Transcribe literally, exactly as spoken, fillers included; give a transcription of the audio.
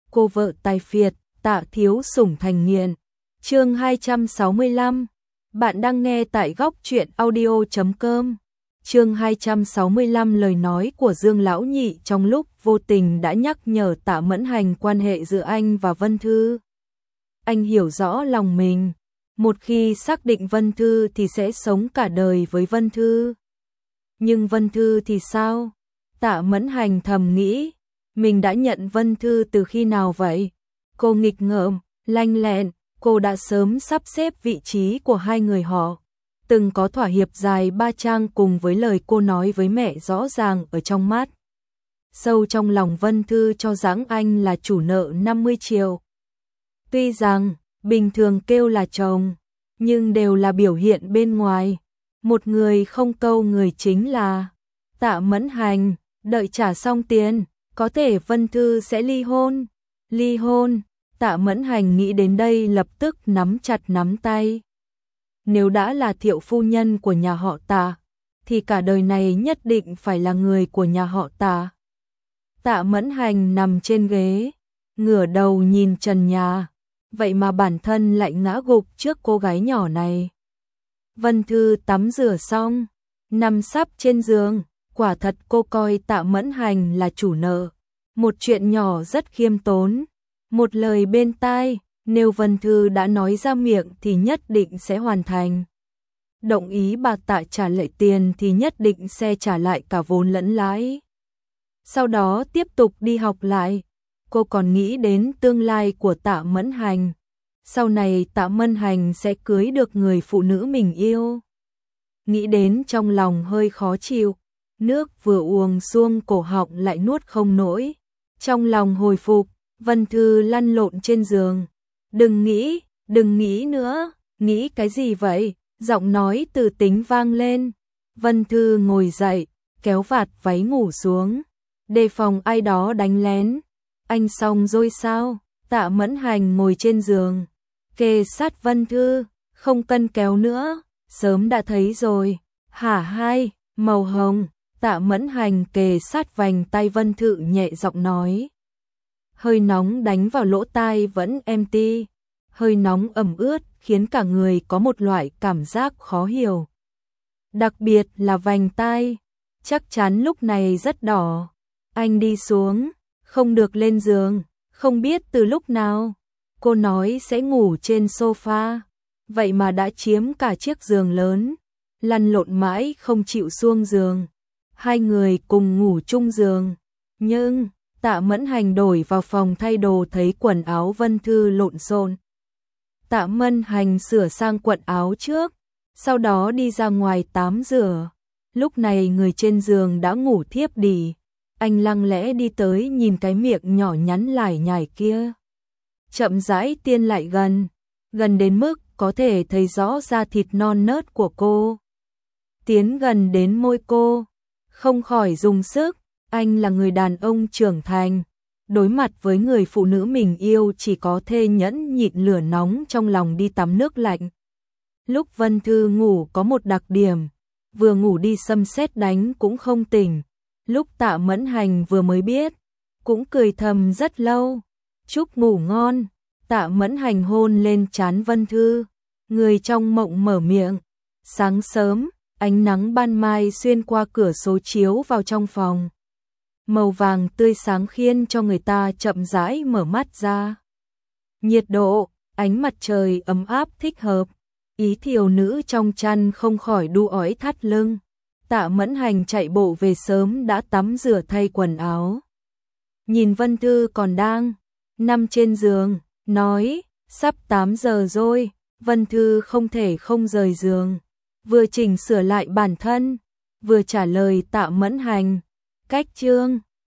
cô vợ tài phiệt, Tạ thiếu sủng thành nghiện. Chương hai trăm sáu mươi lăm. Bạn đang nghe tại góc truyện audio chấm com. Chương hai trăm sáu mươi lăm. Lời nói của Dương lão nhị trong lúc vô tình đã nhắc nhở Tạ Mẫn Hành quan hệ giữa anh và Vân Thư. Anh hiểu rõ lòng mình, một khi xác định Vân Thư thì sẽ sống cả đời với Vân Thư. Nhưng Vân Thư thì sao? Tạ Mẫn Hành thầm nghĩ, mình đã nhận Vân Thư từ khi nào vậy? Cô nghịch ngợm, lanh lẹn, cô đã sớm sắp xếp vị trí của hai người họ. Từng có thỏa hiệp dài ba trang cùng với lời cô nói với mẹ rõ ràng ở trong mắt. Sâu trong lòng Vân Thư cho rằng anh là chủ nợ năm mươi triệu. Tuy rằng, bình thường kêu là chồng, nhưng đều là biểu hiện bên ngoài. Một người không câu người chính là Tạ Mẫn Hành, đợi trả xong tiền, có thể Vân Thư sẽ ly hôn. Ly hôn, Tạ Mẫn Hành nghĩ đến đây lập tức nắm chặt nắm tay. Nếu đã là Thiệu phu nhân của nhà họ Tạ, thì cả đời này nhất định phải là người của nhà họ Tạ. Tạ Mẫn Hành nằm trên ghế, ngửa đầu nhìn trần nhà, vậy mà bản thân lại ngã gục trước cô gái nhỏ này. Vân Thư tắm rửa xong, nằm sắp trên giường, quả thật cô coi Tạ Mẫn Hành là chủ nợ. Một chuyện nhỏ rất khiêm tốn, một lời bên tai, nếu Vân Thư đã nói ra miệng thì nhất định sẽ hoàn thành. Đồng ý bà Tạ trả lại tiền thì nhất định sẽ trả lại cả vốn lẫn lãi. Sau đó tiếp tục đi học lại, cô còn nghĩ đến tương lai của Tạ Mẫn Hành. Sau này Tạ Mẫn Hành sẽ cưới được người phụ nữ mình yêu. Nghĩ đến trong lòng hơi khó chịu, nước vừa uống xuông cổ họng lại nuốt không nổi. Trong lòng hồi phục, Vân Thư lăn lộn trên giường. Đừng nghĩ, đừng nghĩ nữa, nghĩ cái gì vậy? Giọng nói từ tính vang lên. Vân Thư ngồi dậy, kéo vạt váy ngủ xuống, đề phòng ai đó đánh lén. Anh xong rồi sao? Tạ Mẫn Hành ngồi trên giường, kề sát Vân Thư, không cần kéo nữa, sớm đã thấy rồi. Hả hai, màu hồng. Tạ Mẫn Hành kề sát vành tay Vân Thư nhẹ giọng nói. Hơi nóng đánh vào lỗ tai vẫn êm ti, hơi nóng ẩm ướt khiến cả người có một loại cảm giác khó hiểu. Đặc biệt là vành tai, chắc chắn lúc này rất đỏ. Anh đi xuống, không được lên giường, không biết từ lúc nào. Cô nói sẽ ngủ trên sofa, vậy mà đã chiếm cả chiếc giường lớn, lăn lộn mãi không chịu xuông giường. Hai người cùng ngủ chung giường, nhưng Tạ Mẫn Hành đổi vào phòng thay đồ thấy quần áo Vân Thư lộn xộn. Tạ Mẫn Hành sửa sang quần áo trước, sau đó đi ra ngoài tắm rửa. Lúc này người trên giường đã ngủ thiếp đi. Anh lặng lẽ đi tới nhìn cái miệng nhỏ nhắn lải nhải kia. Chậm rãi tiến lại gần, gần đến mức có thể thấy rõ da thịt non nớt của cô. Tiến gần đến môi cô, không khỏi dùng sức. Anh là người đàn ông trưởng thành, đối mặt với người phụ nữ mình yêu chỉ có thể nhẫn nhịn lửa nóng trong lòng đi tắm nước lạnh. Lúc Vân Thư ngủ có một đặc điểm, vừa ngủ đi sấm sét đánh cũng không tỉnh. Lúc Tạ Mẫn Hành vừa mới biết, cũng cười thầm rất lâu. Chúc ngủ ngon. Tạ Mẫn Hành hôn lên trán Vân Thư, người trong mộng mở miệng. Sáng sớm, ánh nắng ban mai xuyên qua cửa sổ chiếu vào trong phòng. Màu vàng tươi sáng khiến cho người ta chậm rãi mở mắt ra. Nhiệt độ, ánh mặt trời ấm áp thích hợp. Ý thiếu nữ trong chăn không khỏi đu ói thắt lưng. Tạ Mẫn Hành chạy bộ về sớm đã tắm rửa thay quần áo. Nhìn Vân Thư còn đang nằm trên giường, nói, sắp tám giờ rồi. Vân Thư không thể không rời giường, vừa chỉnh sửa lại bản thân, vừa trả lời Tạ Mẫn Hành. Cách chương